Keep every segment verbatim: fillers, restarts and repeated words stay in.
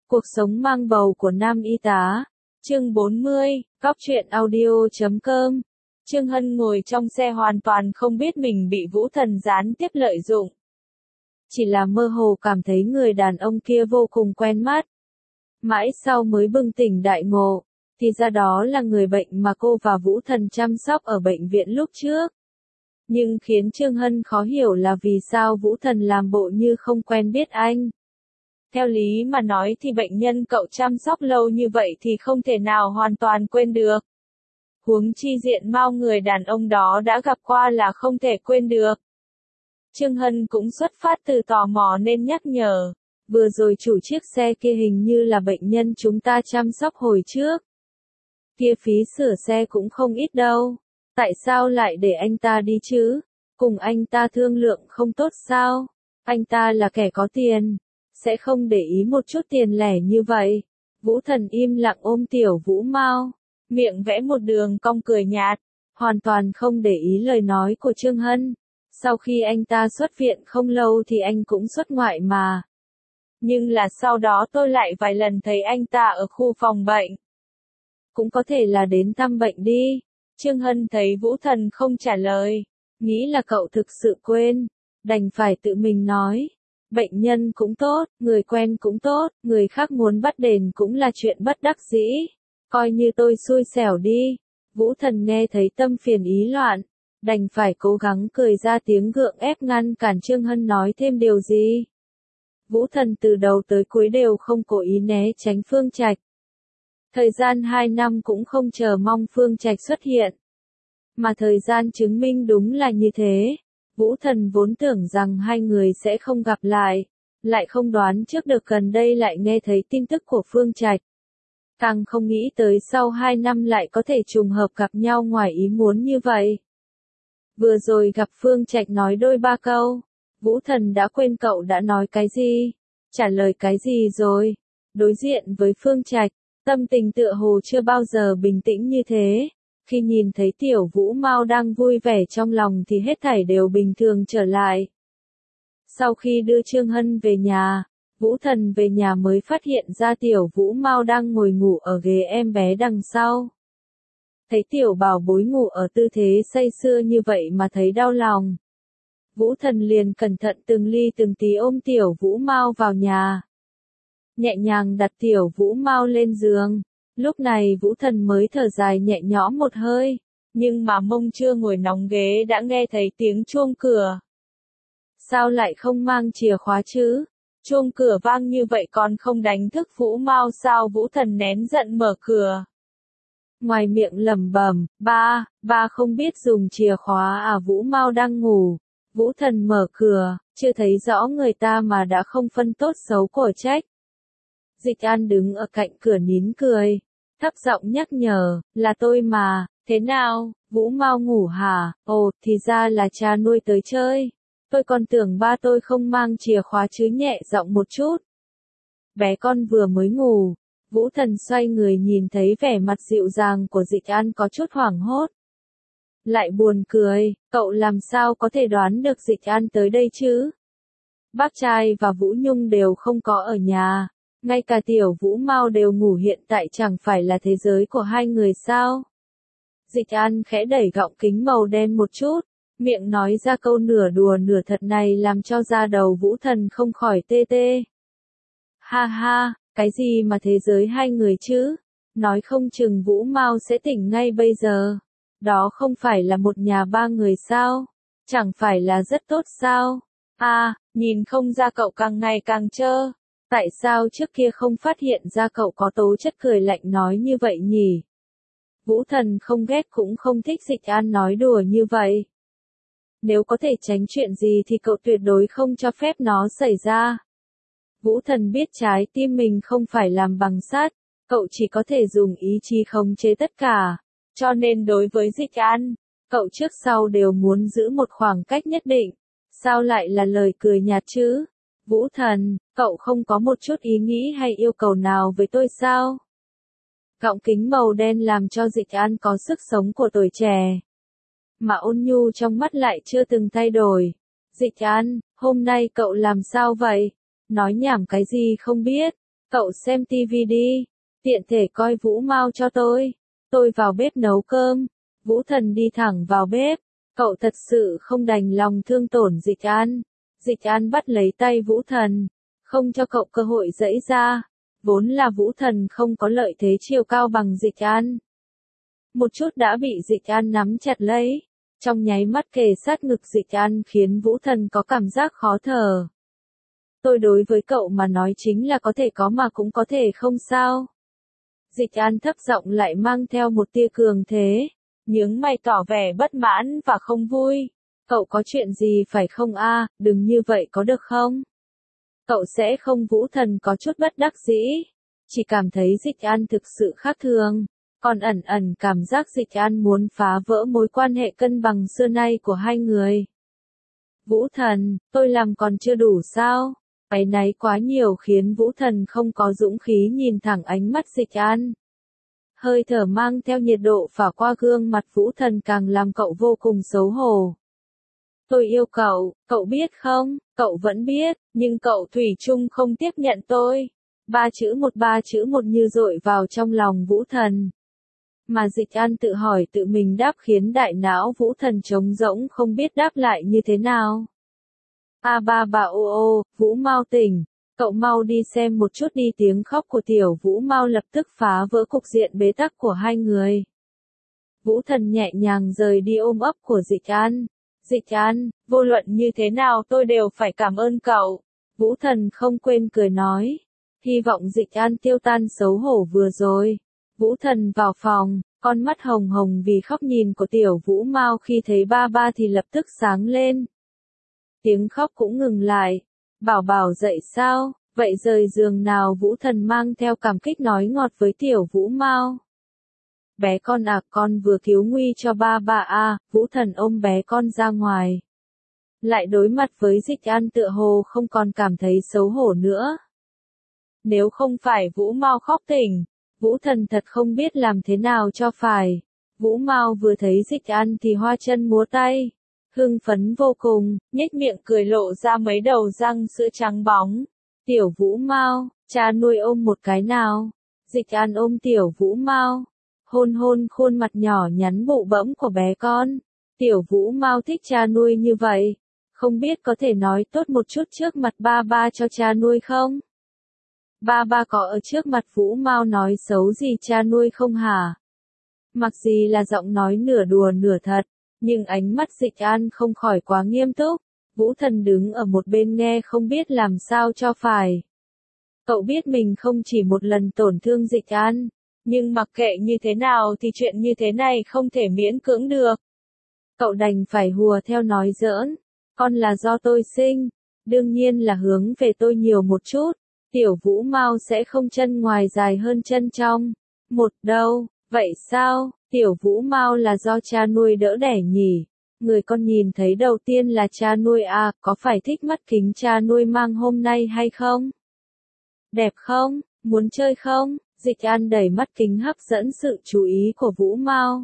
Cuộc sống mang bầu của nam y tá. Chương bốn mươi, Góc truyện audio chấm com. Trương Hân ngồi trong xe hoàn toàn không biết mình bị Vũ Thần gián tiếp lợi dụng. Chỉ là mơ hồ cảm thấy người đàn ông kia vô cùng quen mắt. Mãi sau mới bừng tỉnh đại ngộ, thì ra đó là người bệnh mà cô và Vũ Thần chăm sóc ở bệnh viện lúc trước. Nhưng khiến Trương Hân khó hiểu là vì sao Vũ Thần làm bộ như không quen biết anh. Theo lý mà nói thì bệnh nhân cậu chăm sóc lâu như vậy thì không thể nào hoàn toàn quên được. Huống chi diện mạo người đàn ông đó đã gặp qua là không thể quên được. Trương Hân cũng xuất phát từ tò mò nên nhắc nhở. Vừa rồi chủ chiếc xe kia hình như là bệnh nhân chúng ta chăm sóc hồi trước. Kia phí sửa xe cũng không ít đâu. Tại sao lại để anh ta đi chứ? Cùng anh ta thương lượng không tốt sao? Anh ta là kẻ có tiền, sẽ không để ý một chút tiền lẻ như vậy. Vũ Thần im lặng ôm tiểu Vũ Mao, miệng vẽ một đường cong cười nhạt, hoàn toàn không để ý lời nói của Trương Hân. Sau khi anh ta xuất viện không lâu thì anh cũng xuất ngoại mà. Nhưng là sau đó tôi lại vài lần thấy anh ta ở khu phòng bệnh. Cũng có thể là đến thăm bệnh đi. Trương Hân thấy Vũ Thần không trả lời, nghĩ là cậu thực sự quên, đành phải tự mình nói. Bệnh nhân cũng tốt, người quen cũng tốt, người khác muốn bắt đền cũng là chuyện bất đắc dĩ. Coi như tôi xui xẻo đi. Vũ Thần nghe thấy tâm phiền ý loạn, đành phải cố gắng cười ra tiếng gượng ép ngăn cản Trương Hân nói thêm điều gì. Vũ Thần từ đầu tới cuối đều không cố ý né tránh Phương Trạch. Thời gian hai năm cũng không chờ mong Phương Trạch xuất hiện. Mà thời gian chứng minh đúng là như thế. Vũ Thần vốn tưởng rằng hai người sẽ không gặp lại, lại không đoán trước được gần đây lại nghe thấy tin tức của Phương Trạch. Càng không nghĩ tới sau hai năm lại có thể trùng hợp gặp nhau ngoài ý muốn như vậy. Vừa rồi gặp Phương Trạch nói đôi ba câu, Vũ Thần đã quên cậu đã nói cái gì, trả lời cái gì rồi. Đối diện với Phương Trạch, tâm tình tựa hồ chưa bao giờ bình tĩnh như thế. Khi nhìn thấy tiểu Vũ Mao đang vui vẻ trong lòng thì hết thảy đều bình thường trở lại. Sau khi đưa Trương Hân về nhà, Vũ Thần về nhà mới phát hiện ra tiểu Vũ Mao đang ngồi ngủ ở ghế em bé đằng sau. Thấy tiểu bảo bối ngủ ở tư thế say sưa như vậy mà thấy đau lòng. Vũ Thần liền cẩn thận từng ly từng tí ôm tiểu Vũ Mao vào nhà. Nhẹ nhàng đặt tiểu Vũ Mao lên giường. Lúc này Vũ Thần mới thở dài nhẹ nhõm một hơi, nhưng mà mông chưa ngồi nóng ghế đã nghe thấy tiếng chuông cửa. Sao lại không mang chìa khóa chứ? Chuông cửa vang như vậy còn không đánh thức Vũ Mao sao? Vũ Thần nén giận mở cửa. Ngoài miệng lẩm bẩm, ba, ba không biết dùng chìa khóa à? Vũ Mao đang ngủ. Vũ Thần mở cửa, chưa thấy rõ người ta mà đã không phân tốt xấu của trách. Dịch An đứng ở cạnh cửa nín cười, thấp giọng nhắc nhở, là tôi mà, thế nào, Vũ Mao ngủ hả? Ồ, thì ra là cha nuôi tới chơi. Tôi còn tưởng ba tôi không mang chìa khóa chứ. Nhẹ giọng một chút. Bé con vừa mới ngủ. Vũ Thần xoay người nhìn thấy vẻ mặt dịu dàng của Dịch An có chút hoảng hốt. Lại buồn cười, cậu làm sao có thể đoán được Dịch An tới đây chứ? Bác trai và Vũ Nhung đều không có ở nhà. Ngay cả tiểu Vũ Mao đều ngủ, hiện tại chẳng phải là thế giới của hai người sao? Dịch An khẽ đẩy gọng kính màu đen một chút, miệng nói ra câu nửa đùa nửa thật này làm cho da đầu Vũ Thần không khỏi tê tê. Ha ha, cái gì mà thế giới hai người chứ? Nói không chừng Vũ Mao sẽ tỉnh ngay bây giờ. Đó không phải là một nhà ba người sao? Chẳng phải là rất tốt sao? À, nhìn không ra cậu càng ngày càng trơ. Tại sao trước kia không phát hiện ra cậu có tố chất? Cười lạnh nói như vậy nhỉ? Vũ Thần không ghét cũng không thích Dịch An nói đùa như vậy. Nếu có thể tránh chuyện gì thì cậu tuyệt đối không cho phép nó xảy ra. Vũ Thần biết trái tim mình không phải làm bằng sắt, cậu chỉ có thể dùng ý chí khống chế tất cả. Cho nên đối với Dịch An, cậu trước sau đều muốn giữ một khoảng cách nhất định. Sao lại là lời cười nhạt chứ? Vũ Thần, cậu không có một chút ý nghĩ hay yêu cầu nào với tôi sao? Gọng kính màu đen làm cho Dịch An có sức sống của tuổi trẻ. Mà ôn nhu trong mắt lại chưa từng thay đổi. Dịch An, hôm nay cậu làm sao vậy? Nói nhảm cái gì không biết. Cậu xem tivi đi, tiện thể coi Vũ Mao cho tôi. Tôi vào bếp nấu cơm. Vũ Thần đi thẳng vào bếp. Cậu thật sự không đành lòng thương tổn Dịch An. Dịch An bắt lấy tay Vũ Thần, không cho cậu cơ hội giãy ra. Vốn là Vũ Thần không có lợi thế chiều cao bằng Dịch An. Một chút đã bị Dịch An nắm chặt lấy. Trong nháy mắt kề sát ngực Dịch An khiến Vũ Thần có cảm giác khó thở. Tôi đối với cậu mà nói chính là có thể có mà cũng có thể không sao. Dịch An thấp giọng lại mang theo một tia cường thế, nhướng mày tỏ vẻ bất mãn và không vui. Cậu có chuyện gì phải không a? Đừng như vậy có được không? Cậu sẽ không. Vũ Thần có chút bất đắc dĩ, chỉ cảm thấy Dịch An thực sự khác thường, còn ẩn ẩn cảm giác Dịch An muốn phá vỡ mối quan hệ cân bằng xưa nay của hai người. Vũ Thần, tôi làm còn chưa đủ sao? Áy náy quá nhiều khiến Vũ Thần không có dũng khí nhìn thẳng ánh mắt Dịch An. Hơi thở mang theo nhiệt độ phả qua gương mặt Vũ Thần càng làm cậu vô cùng xấu hổ. Tôi yêu cậu, cậu biết không? Cậu vẫn biết, nhưng cậu thủy chung không tiếp nhận tôi. Ba chữ một ba chữ một như dội vào trong lòng Vũ Thần. Mà Dịch An tự hỏi tự mình đáp khiến đại não Vũ Thần trống rỗng không biết đáp lại như thế nào. A ba ba ô ô, Vũ Mao tỉnh, cậu mau đi xem một chút đi. Tiếng khóc của tiểu Vũ Mao lập tức phá vỡ cục diện bế tắc của hai người. Vũ Thần nhẹ nhàng rời đi ôm ấp của Dịch An. Dịch An, vô luận như thế nào tôi đều phải cảm ơn cậu. Vũ Thần không quên cười nói. Hy vọng Dịch An tiêu tan xấu hổ vừa rồi. Vũ Thần vào phòng, con mắt hồng hồng vì khóc nhìn của tiểu Vũ Mao khi thấy ba ba thì lập tức sáng lên. Tiếng khóc cũng ngừng lại. Bảo bảo dậy sao? Vậy rời giường nào? Vũ Thần mang theo cảm kích nói ngọt với tiểu Vũ Mao. Bé con à, con vừa cứu nguy cho ba ba a. Vũ Thần ôm bé con ra ngoài. Lại đối mặt với Dịch An tựa hồ không còn cảm thấy xấu hổ nữa. Nếu không phải Vũ Mao khóc tỉnh, Vũ Thần thật không biết làm thế nào cho phải. Vũ Mao vừa thấy Dịch An thì hoa chân múa tay. Hưng phấn vô cùng, nhếch miệng cười lộ ra mấy đầu răng sữa trắng bóng. Tiểu Vũ Mao, cha nuôi ôm một cái nào. Dịch An ôm tiểu Vũ Mao, hôn hôn khuôn mặt nhỏ nhắn bụ bẫm của bé con. Tiểu Vũ Mao thích cha nuôi như vậy. Không biết có thể nói tốt một chút trước mặt ba ba cho cha nuôi không? Ba ba có ở trước mặt Vũ Mao nói xấu gì cha nuôi không hả? Mặc gì là giọng nói nửa đùa nửa thật, nhưng ánh mắt Dịch An không khỏi quá nghiêm túc. Vũ Thần đứng ở một bên nghe không biết làm sao cho phải. Cậu biết mình không chỉ một lần tổn thương Dịch An, nhưng mặc kệ như thế nào thì chuyện như thế này không thể miễn cưỡng được. Cậu đành phải hùa theo nói giỡn. Con là do tôi sinh, đương nhiên là hướng về tôi nhiều một chút. Tiểu Vũ Mao sẽ không chân ngoài dài hơn chân trong. Một đâu, vậy sao? Tiểu Vũ Mao là do cha nuôi đỡ đẻ nhỉ? Người con nhìn thấy đầu tiên là cha nuôi à, có phải thích mắt kính cha nuôi mang hôm nay hay không? Đẹp không? Muốn chơi không? Dịch An đẩy mắt kính hấp dẫn sự chú ý của Vũ Mao.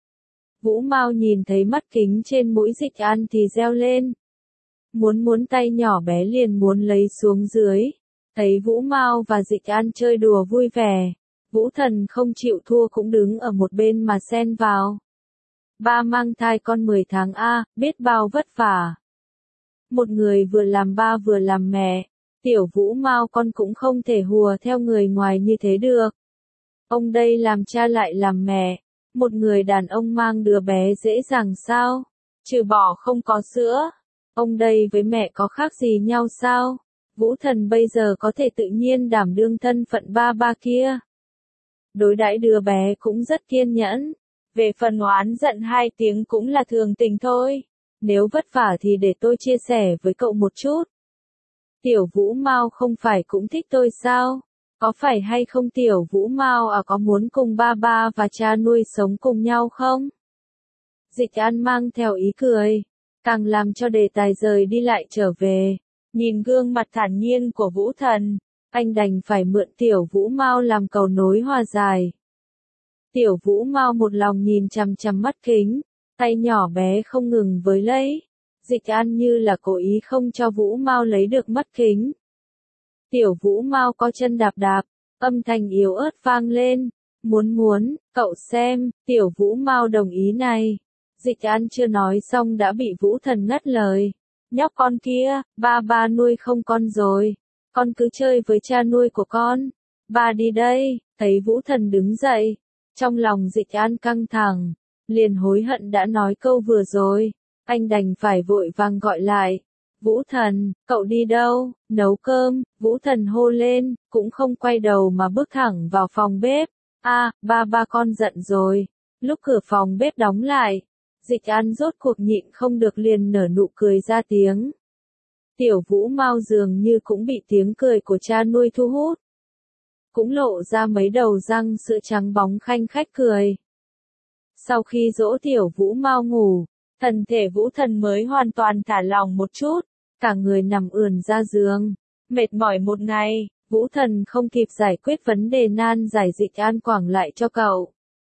Vũ Mao nhìn thấy mắt kính trên mũi Dịch An thì reo lên. Muốn muốn tay nhỏ bé liền muốn lấy xuống dưới. Thấy Vũ Mao và Dịch An chơi đùa vui vẻ, Vũ Thần không chịu thua cũng đứng ở một bên mà xen vào. Ba mang thai con mười tháng a, biết bao vất vả. Một người vừa làm ba vừa làm mẹ, tiểu Vũ Mao con cũng không thể hùa theo người ngoài như thế được. Ông đây làm cha lại làm mẹ, một người đàn ông mang đứa bé dễ dàng sao? Trừ bỏ không có sữa, ông đây với mẹ có khác gì nhau sao? Vũ Thần bây giờ có thể tự nhiên đảm đương thân phận ba ba kia. Đối đãi đứa bé cũng rất kiên nhẫn. Về phần oán giận hai tiếng cũng là thường tình thôi. Nếu vất vả thì để tôi chia sẻ với cậu một chút. Tiểu Vũ Mao không phải cũng thích tôi sao? Có phải hay không tiểu Vũ Mao à, có muốn cùng ba ba và cha nuôi sống cùng nhau không? Dịch An mang theo ý cười, càng làm cho đề tài rời đi lại trở về. Nhìn gương mặt thản nhiên của Vũ Thần, anh đành phải mượn tiểu Vũ Mao làm cầu nối hòa giải. Tiểu Vũ Mao một lòng nhìn chằm chằm mắt kính, tay nhỏ bé không ngừng với lấy. Dịch An như là cố ý không cho Vũ Mao lấy được mắt kính. Tiểu Vũ Mau có chân đạp đạp, âm thanh yếu ớt vang lên. Muốn muốn, cậu xem, Tiểu Vũ Mau đồng ý này. Dịch An chưa nói xong đã bị Vũ Thần ngắt lời. Nhóc con kia, ba ba nuôi không con rồi. Con cứ chơi với cha nuôi của con. Ba đi đây, thấy Vũ Thần đứng dậy. Trong lòng Dịch An căng thẳng, liền hối hận đã nói câu vừa rồi. Anh đành phải vội vàng gọi lại. Vũ Thần, cậu đi đâu? Nấu cơm, Vũ Thần hô lên, cũng không quay đầu mà bước thẳng vào phòng bếp. A, à, ba ba con giận rồi. Lúc cửa phòng bếp đóng lại, Dịch An rốt cuộc nhịn không được liền nở nụ cười ra tiếng. Tiểu Vũ Mau dường như cũng bị tiếng cười của cha nuôi thu hút. Cũng lộ ra mấy đầu răng sữa trắng bóng khanh khách cười. Sau khi dỗ Tiểu Vũ Mau ngủ, thân thể Vũ Thần mới hoàn toàn thả lỏng một chút, cả người nằm ườn ra giường. Mệt mỏi một ngày, Vũ Thần không kịp giải quyết vấn đề nan giải Dịch An quẳng lại cho cậu.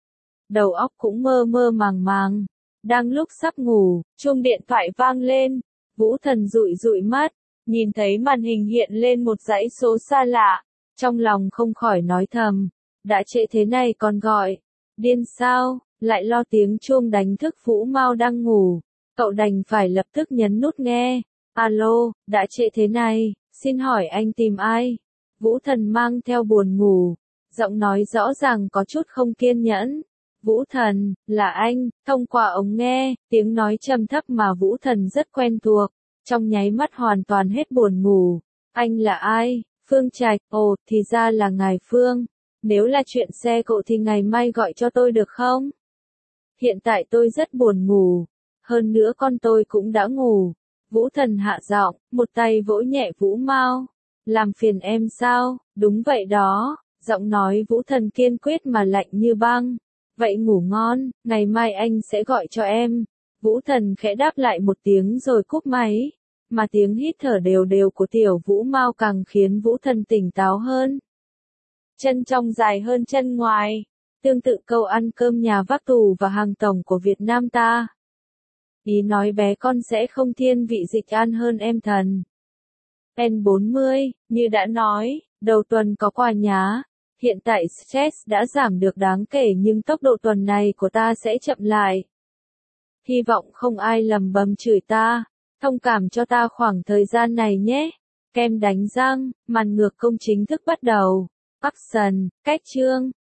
Đầu óc cũng mơ mơ màng màng. Đang lúc sắp ngủ, chuông điện thoại vang lên. Vũ Thần dụi dụi mắt, nhìn thấy màn hình hiện lên một dãy số xa lạ. Trong lòng không khỏi nói thầm, đã trễ thế này còn gọi. Điên sao, lại lo tiếng chuông đánh thức Vũ Mau đang ngủ. Cậu đành phải lập tức nhấn nút nghe. Alo, đã trễ thế này, xin hỏi anh tìm ai? Vũ Thần mang theo buồn ngủ, giọng nói rõ ràng có chút không kiên nhẫn. Vũ Thần, là anh, thông qua ống nghe, tiếng nói trầm thấp mà Vũ Thần rất quen thuộc, trong nháy mắt hoàn toàn hết buồn ngủ. Anh là ai? Phương Trạch, ồ, thì ra là ngài Phương. Nếu là chuyện xe cộ thì ngày mai gọi cho tôi được không? Hiện tại tôi rất buồn ngủ, hơn nữa con tôi cũng đã ngủ. Vũ Thần hạ giọng, một tay vỗ nhẹ Vũ Mau. Làm phiền em sao? Đúng vậy đó, giọng nói Vũ Thần kiên quyết mà lạnh như băng. Vậy ngủ ngon, ngày mai anh sẽ gọi cho em. Vũ Thần khẽ đáp lại một tiếng rồi cúp máy, mà tiếng hít thở đều đều của Tiểu Vũ Mau càng khiến Vũ Thần tỉnh táo hơn. Chân trong dài hơn chân ngoài, tương tự câu ăn cơm nhà vác tù và hàng tổng của Việt Nam ta. Ý nói bé con sẽ không thiên vị Dịch An hơn em thần. en bốn mươi, như đã nói, đầu tuần có quà nhá. Hiện tại stress đã giảm được đáng kể nhưng tốc độ tuần này của ta sẽ chậm lại. Hy vọng không ai lầm bầm chửi ta, thông cảm cho ta khoảng thời gian này nhé. Kem đánh răng, màn ngược công chính thức bắt đầu. Action, cách chương.